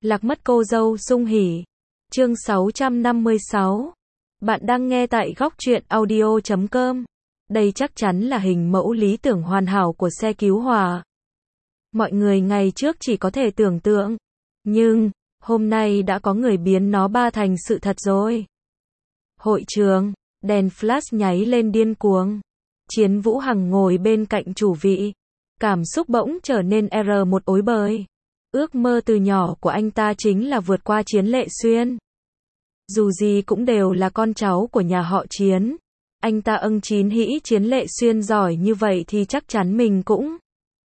Lạc mất cô dâu sung hỉ. Chương 656. Bạn đang nghe tại góc truyện audio.com. Đây chắc chắn là hình mẫu lý tưởng hoàn hảo của xe cứu hỏa. Mọi người ngày trước chỉ có thể tưởng tượng, nhưng hôm nay đã có người biến nó ba thành sự thật rồi. Hội trường, đèn flash nháy lên điên cuồng. Chiến Vũ Hằng ngồi bên cạnh chủ vị, cảm xúc bỗng trở nên một ối bời. Ước mơ từ nhỏ của anh ta chính là vượt qua Chiến Lệ Xuyên. Dù gì cũng đều là con cháu của nhà họ Chiến. Anh ta chín hĩ Chiến Lệ Xuyên giỏi như vậy thì chắc chắn mình cũng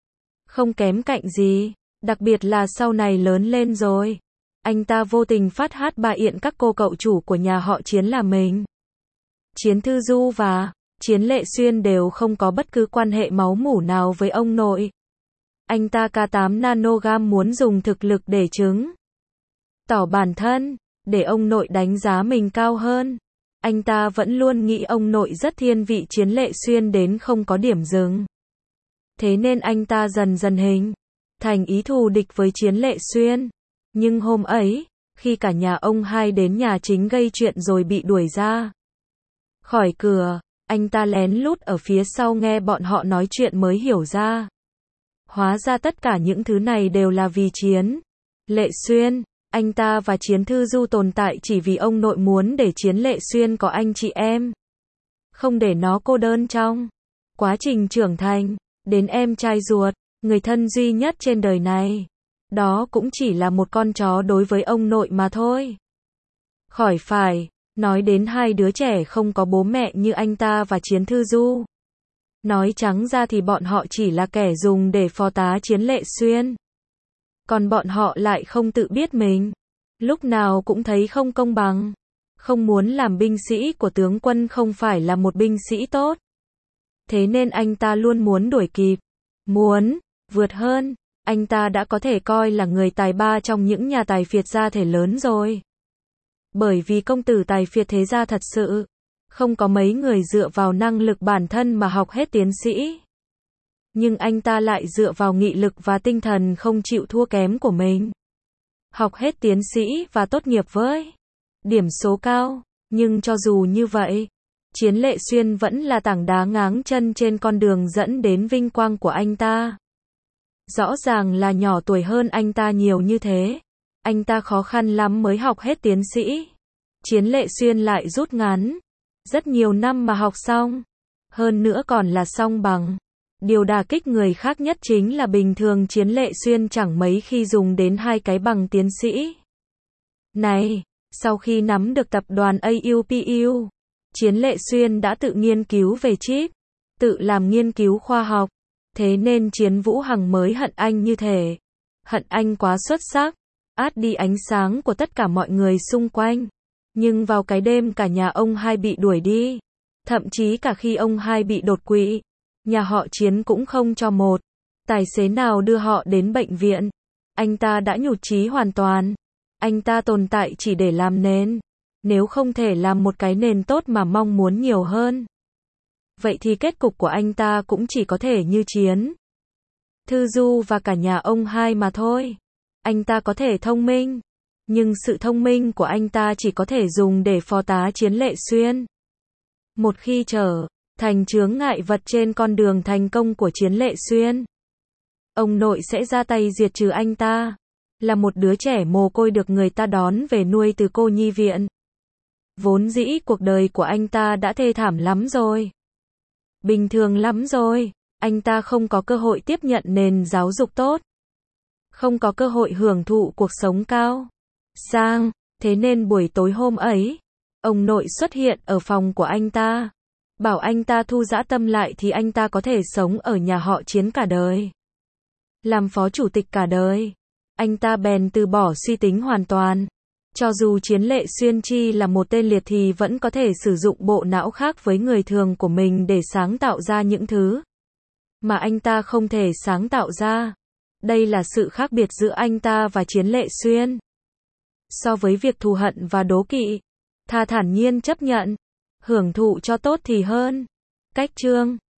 không kém cạnh gì. Đặc biệt là sau này lớn lên rồi, anh ta vô tình phát hát bà yện các cô cậu chủ của nhà họ Chiến là mình. Chiến Thư Du và Chiến Lệ Xuyên đều không có bất cứ quan hệ máu mủ nào với ông nội. Anh ta K8 nanogam muốn dùng thực lực để chứng tỏ bản thân, để ông nội đánh giá mình cao hơn. Anh ta vẫn luôn nghĩ ông nội rất thiên vị Chiến Lệ Xuyên đến không có điểm dừng. Thế nên anh ta dần dần hình thành ý thù địch với Chiến Lệ Xuyên. Nhưng hôm ấy, khi cả nhà ông hai đến nhà chính gây chuyện rồi bị đuổi ra khỏi cửa, anh ta lén lút ở phía sau nghe bọn họ nói chuyện mới hiểu ra. Hóa ra tất cả những thứ này đều là vì Chiến Lệ Xuyên. Anh ta và Chiến Thư Du tồn tại chỉ vì ông nội muốn để Chiến Lệ Xuyên có anh chị em, không để nó cô đơn trong quá trình trưởng thành. Đến em trai ruột, người thân duy nhất trên đời này, đó cũng chỉ là một con chó đối với ông nội mà thôi. Khỏi phải nói đến hai đứa trẻ không có bố mẹ như anh ta và Chiến Thư Du. Nói trắng ra thì bọn họ chỉ là kẻ dùng để phò tá Chiến Lệ Xuyên. Còn bọn họ lại không tự biết mình, lúc nào cũng thấy không công bằng. Không muốn làm binh sĩ của tướng quân không phải là một binh sĩ tốt. Thế nên anh ta luôn muốn đuổi kịp, muốn vượt hơn. Anh ta đã có thể coi là người tài ba trong những nhà tài phiệt gia thể lớn rồi. Bởi vì công tử tài phiệt thế gia thật sự không có mấy người dựa vào năng lực bản thân mà học hết tiến sĩ. Nhưng anh ta lại dựa vào nghị lực và tinh thần không chịu thua kém của mình. Học hết tiến sĩ và tốt nghiệp với điểm số cao. Nhưng cho dù như vậy, Chiến Lệ Xuyên vẫn là tảng đá ngáng chân trên con đường dẫn đến vinh quang của anh ta. Rõ ràng là nhỏ tuổi hơn anh ta nhiều như thế. Anh ta khó khăn lắm mới học hết tiến sĩ. Chiến Lệ Xuyên lại rút ngắn rất nhiều năm mà học xong. Hơn nữa còn là song bằng. Điều đả kích người khác nhất chính là bình thường Chiến Lệ Xuyên chẳng mấy khi dùng đến hai cái bằng tiến sĩ này. Sau khi nắm được tập đoàn AUPU, Chiến Lệ Xuyên đã tự nghiên cứu về chip, tự làm nghiên cứu khoa học. Thế nên Chiến Vũ Hằng mới hận anh như thế. Hận anh quá xuất sắc, át đi ánh sáng của tất cả mọi người xung quanh. Nhưng vào cái đêm cả nhà ông hai bị đuổi đi, thậm chí cả khi ông hai bị đột quỵ, nhà họ Chiến cũng không cho một tài xế nào đưa họ đến bệnh viện. Anh ta đã nhụt chí hoàn toàn. Anh ta tồn tại chỉ để làm nền. Nếu không thể làm một cái nền tốt mà mong muốn nhiều hơn, vậy thì kết cục của anh ta cũng chỉ có thể như Chiến Thư Du và cả nhà ông hai mà thôi. Anh ta có thể thông minh, nhưng sự thông minh của anh ta chỉ có thể dùng để phò tá Chiến Lệ Xuyên. Một khi trở thành chướng ngại vật trên con đường thành công của Chiến Lệ Xuyên, ông nội sẽ ra tay diệt trừ anh ta. Là một đứa trẻ mồ côi được người ta đón về nuôi từ cô nhi viện. Vốn dĩ cuộc đời của anh ta đã thê thảm lắm rồi, bình thường lắm rồi. Anh ta không có cơ hội tiếp nhận nền giáo dục tốt, không có cơ hội hưởng thụ cuộc sống cao sang. Thế nên buổi tối hôm ấy, ông nội xuất hiện ở phòng của anh ta, bảo anh ta thu dã tâm lại thì anh ta có thể sống ở nhà họ Chiến cả đời, làm phó chủ tịch cả đời. Anh ta bèn từ bỏ suy tính hoàn toàn. Cho dù Chiến Lệ Xuyên chi là một tên liệt thì vẫn có thể sử dụng bộ não khác với người thường của mình để sáng tạo ra những thứ mà anh ta không thể sáng tạo ra. Đây là sự khác biệt giữa anh ta và Chiến Lệ Xuyên. So với việc thù hận và đố kỵ, thà thản nhiên chấp nhận, hưởng thụ cho tốt thì hơn. Cách chương